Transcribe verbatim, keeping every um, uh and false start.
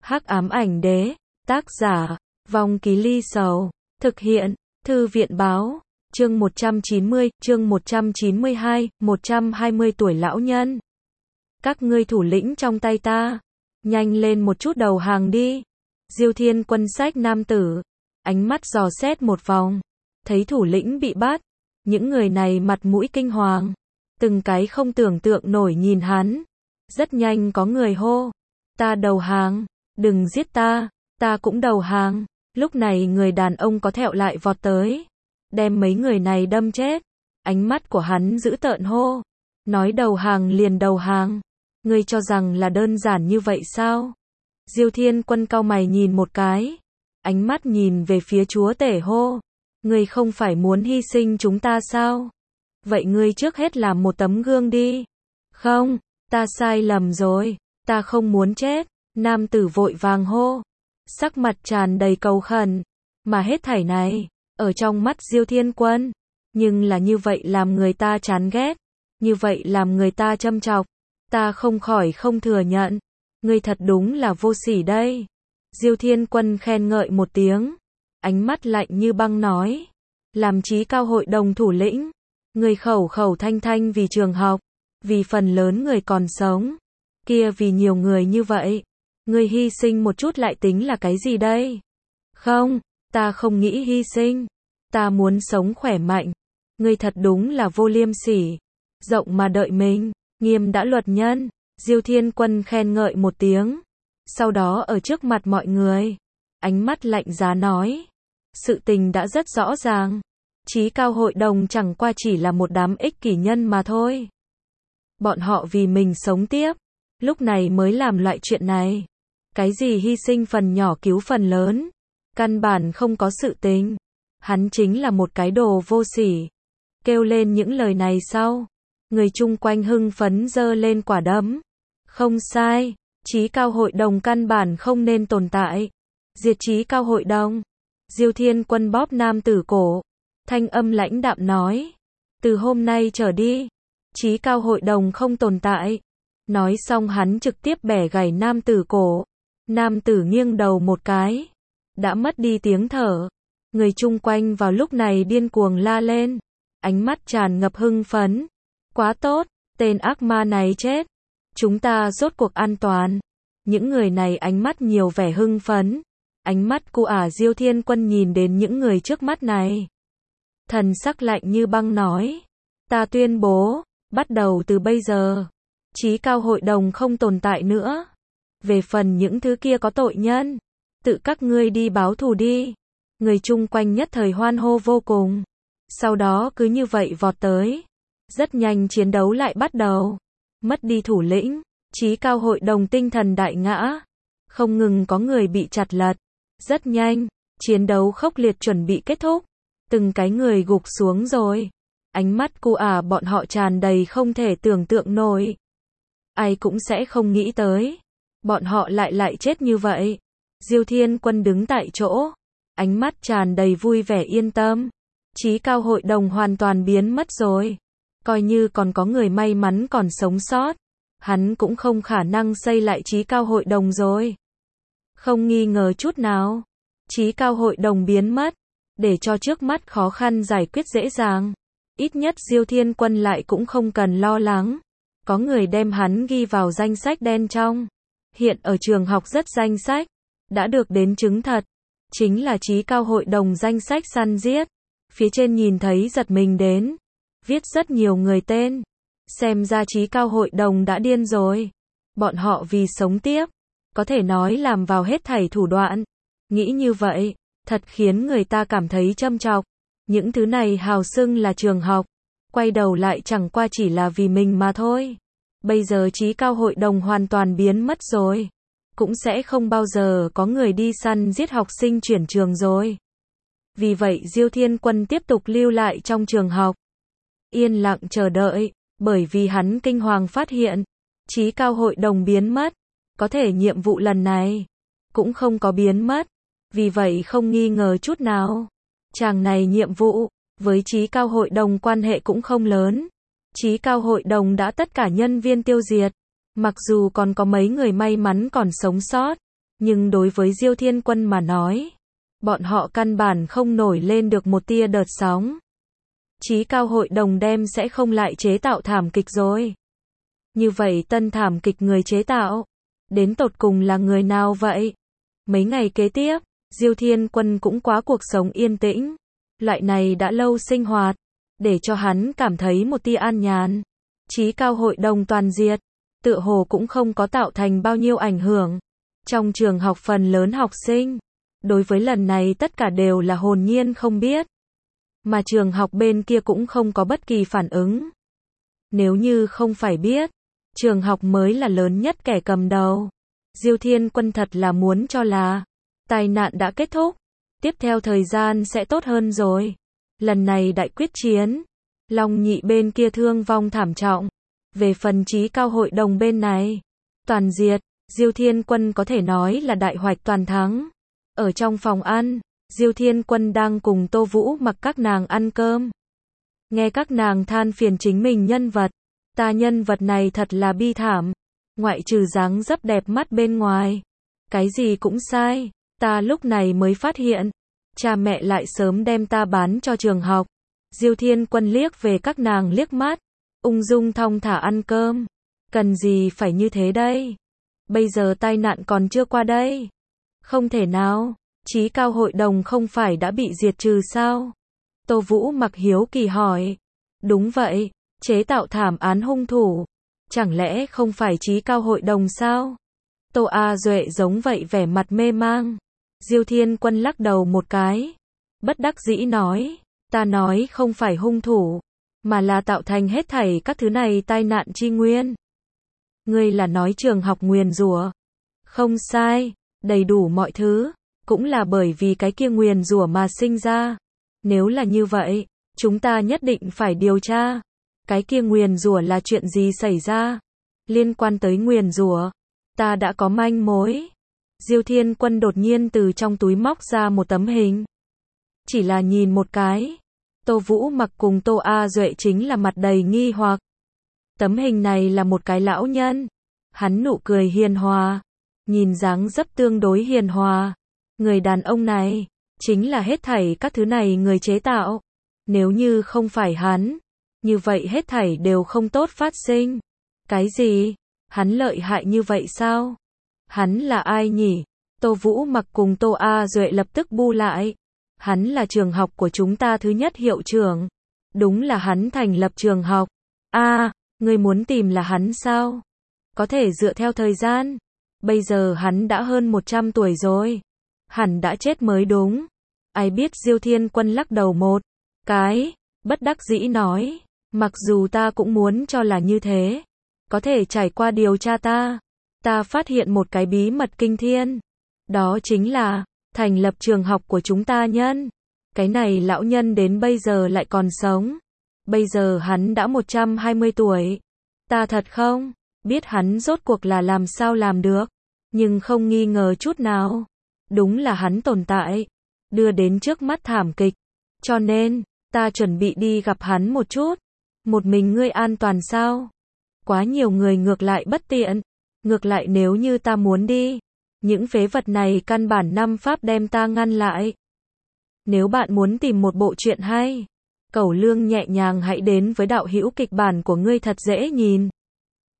Hắc ám ảnh đế, tác giả, Vong Ký Ly Sầu, thực hiện, Thư viện báo, chương một trăm chín mươi, chương một trăm chín mươi hai, một trăm hai mươi tuổi lão nhân. Các ngươi thủ lĩnh trong tay ta, nhanh lên một chút đầu hàng đi. Diêu Thiên Quân xách nam tử, ánh mắt dò xét một vòng, thấy thủ lĩnh bị bắt, những người này mặt mũi kinh hoàng, từng cái không tưởng tượng nổi nhìn hắn. Rất nhanh có người hô, ta đầu hàng, đừng giết ta, ta cũng đầu hàng. Lúc này người đàn ông có thẹo lại vọt tới, đem mấy người này đâm chết. Ánh mắt của hắn dữ tợn hô, nói đầu hàng liền đầu hàng, ngươi cho rằng là đơn giản như vậy sao? Diêu Thiên Quân cau mày nhìn một cái, ánh mắt nhìn về phía chúa tể hô, ngươi không phải muốn hy sinh chúng ta sao? Vậy ngươi trước hết làm một tấm gương đi. Không, ta sai lầm rồi, ta không muốn chết. Nam tử vội vàng hô, sắc mặt tràn đầy cầu khẩn, mà hết thảy này, ở trong mắt Diêu Thiên Quân, nhưng là như vậy làm người ta chán ghét, như vậy làm người ta châm chọc, ta không khỏi không thừa nhận, ngươi thật đúng là vô sỉ đây. Diêu Thiên Quân khen ngợi một tiếng, ánh mắt lạnh như băng nói, làm chí cao hội đồng thủ lĩnh, ngươi khẩu khẩu thanh thanh vì trường học, vì phần lớn người còn sống, kia vì nhiều người như vậy, ngươi hy sinh một chút lại tính là cái gì đây? Không, ta không nghĩ hy sinh, ta muốn sống khỏe mạnh. Ngươi thật đúng là vô liêm sỉ, rộng mà đợi mình, nghiêm đã luật nhân. Diêu Thiên Quân khen ngợi một tiếng, sau đó ở trước mặt mọi người, ánh mắt lạnh giá nói, sự tình đã rất rõ ràng, chí cao hội đồng chẳng qua chỉ là một đám ích kỷ nhân mà thôi. Bọn họ vì mình sống tiếp, lúc này mới làm loại chuyện này. Cái gì hy sinh phần nhỏ cứu phần lớn, căn bản không có sự tình. Hắn chính là một cái đồ vô sỉ. Kêu lên những lời này sau, người chung quanh hưng phấn giơ lên quả đấm. Không sai, chí cao hội đồng căn bản không nên tồn tại. Diệt chí cao hội đồng. Diêu Thiên Quân bóp nam tử cổ, thanh âm lãnh đạm nói, từ hôm nay trở đi, chí cao hội đồng không tồn tại. Nói xong hắn trực tiếp bẻ gãy nam tử cổ. Nam tử nghiêng đầu một cái, đã mất đi tiếng thở. Người chung quanh vào lúc này điên cuồng la lên, ánh mắt tràn ngập hưng phấn. Quá tốt, tên ác ma này chết, chúng ta rốt cuộc an toàn. Những người này ánh mắt nhiều vẻ hưng phấn. Ánh mắt của ả Diêu Thiên Quân nhìn đến những người trước mắt này, thần sắc lạnh như băng nói, ta tuyên bố, bắt đầu từ bây giờ, chí cao hội đồng không tồn tại nữa. Về phần những thứ kia có tội nhân, tự các ngươi đi báo thù đi. Người chung quanh nhất thời hoan hô vô cùng. Sau đó cứ như vậy vọt tới. Rất nhanh chiến đấu lại bắt đầu. Mất đi thủ lĩnh, chí cao hội đồng tinh thần đại ngã. Không ngừng có người bị chặt lật. Rất nhanh, chiến đấu khốc liệt chuẩn bị kết thúc. Từng cái người gục xuống rồi. Ánh mắt của ả bọn họ tràn đầy không thể tưởng tượng nổi. Ai cũng sẽ không nghĩ tới, bọn họ lại lại chết như vậy. Diêu Thiên Quân đứng tại chỗ, ánh mắt tràn đầy vui vẻ yên tâm. Chí cao hội đồng hoàn toàn biến mất rồi. Coi như còn có người may mắn còn sống sót, hắn cũng không khả năng xây lại chí cao hội đồng rồi. Không nghi ngờ chút nào, chí cao hội đồng biến mất, để cho trước mắt khó khăn giải quyết dễ dàng. Ít nhất Diêu Thiên Quân lại cũng không cần lo lắng. Có người đem hắn ghi vào danh sách đen trong. Hiện ở trường học rất danh sách, đã được đến chứng thật, chính là chí cao hội đồng danh sách săn giết. Phía trên nhìn thấy giật mình đến, viết rất nhiều người tên. Xem ra chí cao hội đồng đã điên rồi. Bọn họ vì sống tiếp, có thể nói làm vào hết thảy thủ đoạn. Nghĩ như vậy, thật khiến người ta cảm thấy châm chọc. Những thứ này hào xưng là trường học, quay đầu lại chẳng qua chỉ là vì mình mà thôi. Bây giờ chí cao hội đồng hoàn toàn biến mất rồi, cũng sẽ không bao giờ có người đi săn giết học sinh chuyển trường rồi. Vì vậy Diêu Thiên Quân tiếp tục lưu lại trong trường học, yên lặng chờ đợi, bởi vì hắn kinh hoàng phát hiện, chí cao hội đồng biến mất, có thể nhiệm vụ lần này cũng không có biến mất, vì vậy không nghi ngờ chút nào, chàng này nhiệm vụ với chí cao hội đồng quan hệ cũng không lớn. Chí cao hội đồng đã tất cả nhân viên tiêu diệt, mặc dù còn có mấy người may mắn còn sống sót, Nhưng đối với Diêu Thiên Quân mà nói, bọn họ căn bản không nổi lên được một tia đợt sóng. Chí cao hội đồng đem sẽ không lại chế tạo thảm kịch rồi. Như vậy tân thảm kịch người chế tạo, đến tột cùng là người nào vậy? Mấy ngày kế tiếp, Diêu Thiên Quân cũng quá cuộc sống yên tĩnh. Loại này đã lâu sinh hoạt, để cho hắn cảm thấy một tia an nhàn. Chí cao hội đồng toàn diệt, tựa hồ cũng không có tạo thành bao nhiêu ảnh hưởng. Trong trường học phần lớn học sinh, đối với lần này tất cả đều là hồn nhiên không biết. Mà trường học bên kia cũng không có bất kỳ phản ứng. Nếu như không phải biết, trường học mới là lớn nhất kẻ cầm đầu. Diêu Thiên Quân thật là muốn cho là tai nạn đã kết thúc, tiếp theo thời gian sẽ tốt hơn rồi. Lần này đại quyết chiến, Long Nhị bên kia thương vong thảm trọng. Về phần chí cao hội đồng bên này, toàn diệt, Diêu Thiên Quân có thể nói là đại hoạch toàn thắng. Ở trong phòng ăn, Diêu Thiên Quân đang cùng Tô Vũ Mặc các nàng ăn cơm. Nghe các nàng than phiền chính mình nhân vật, ta nhân vật này thật là bi thảm, ngoại trừ dáng dấp đẹp mắt bên ngoài, cái gì cũng sai. Ta lúc này mới phát hiện, cha mẹ lại sớm đem ta bán cho trường học. Diêu Thiên Quân liếc về các nàng liếc mắt, ung dung thong thả ăn cơm. Cần gì phải như thế đây? Bây giờ tai nạn còn chưa qua đây. Không thể nào, chí cao hội đồng không phải đã bị diệt trừ sao? Tô Vũ Mặc hiếu kỳ hỏi. Đúng vậy, chế tạo thảm án hung thủ. Chẳng lẽ không phải chí cao hội đồng sao? Tô A Duệ giống vậy vẻ mặt mê mang. Diêu Thiên Quân lắc đầu một cái, bất đắc dĩ nói, ta nói không phải hung thủ, mà là tạo thành hết thảy các thứ này tai nạn chi nguyên. Ngươi là nói trường học nguyền rủa? Không sai, đầy đủ mọi thứ, cũng là bởi vì cái kia nguyền rủa mà sinh ra. Nếu là như vậy, chúng ta nhất định phải điều tra. Cái kia nguyền rủa là chuyện gì xảy ra? Liên quan tới nguyền rủa, ta đã có manh mối. Diêu Thiên Quân đột nhiên từ trong túi móc ra một tấm hình. Chỉ là nhìn một cái, Tô Vũ Mặc cùng Tô A Duệ chính là mặt đầy nghi hoặc. Tấm hình này là một cái lão nhân, hắn nụ cười hiền hòa, nhìn dáng dấp tương đối hiền hòa. Người đàn ông này, chính là hết thảy các thứ này người chế tạo. Nếu như không phải hắn, như vậy hết thảy đều không tốt phát sinh. Cái gì? Hắn lợi hại như vậy sao? Hắn là ai nhỉ? Tô Vũ Mặc cùng Tô A Duệ lập tức bu lại. Hắn là trường học của chúng ta thứ nhất hiệu trưởng. Đúng là hắn thành lập trường học. A, à, ngươi muốn tìm là hắn sao? Có thể dựa theo thời gian. Bây giờ hắn đã hơn một trăm tuổi rồi. Hẳn đã chết mới đúng. Ai biết? Diêu Thiên Quân lắc đầu một cái, bất đắc dĩ nói. Mặc dù ta cũng muốn cho là như thế. Có thể trải qua điều tra ta, ta phát hiện một cái bí mật kinh thiên. Đó chính là, thành lập trường học của chúng ta nhân. Cái này lão nhân đến bây giờ lại còn sống. Bây giờ hắn đã một trăm hai mươi tuổi. Ta thật không biết hắn rốt cuộc là làm sao làm được. Nhưng không nghi ngờ chút nào. Đúng là hắn tồn tại. Đưa đến trước mắt thảm kịch. Cho nên, ta chuẩn bị đi gặp hắn một chút. Một mình ngươi an toàn sao? Quá nhiều người ngược lại bất tiện. Ngược lại nếu như ta muốn đi, những phế vật này căn bản năm pháp đem ta ngăn lại. Nếu bạn muốn tìm một bộ truyện hay, Cẩu Lương nhẹ nhàng hãy đến với đạo hữu kịch bản của ngươi thật dễ nhìn.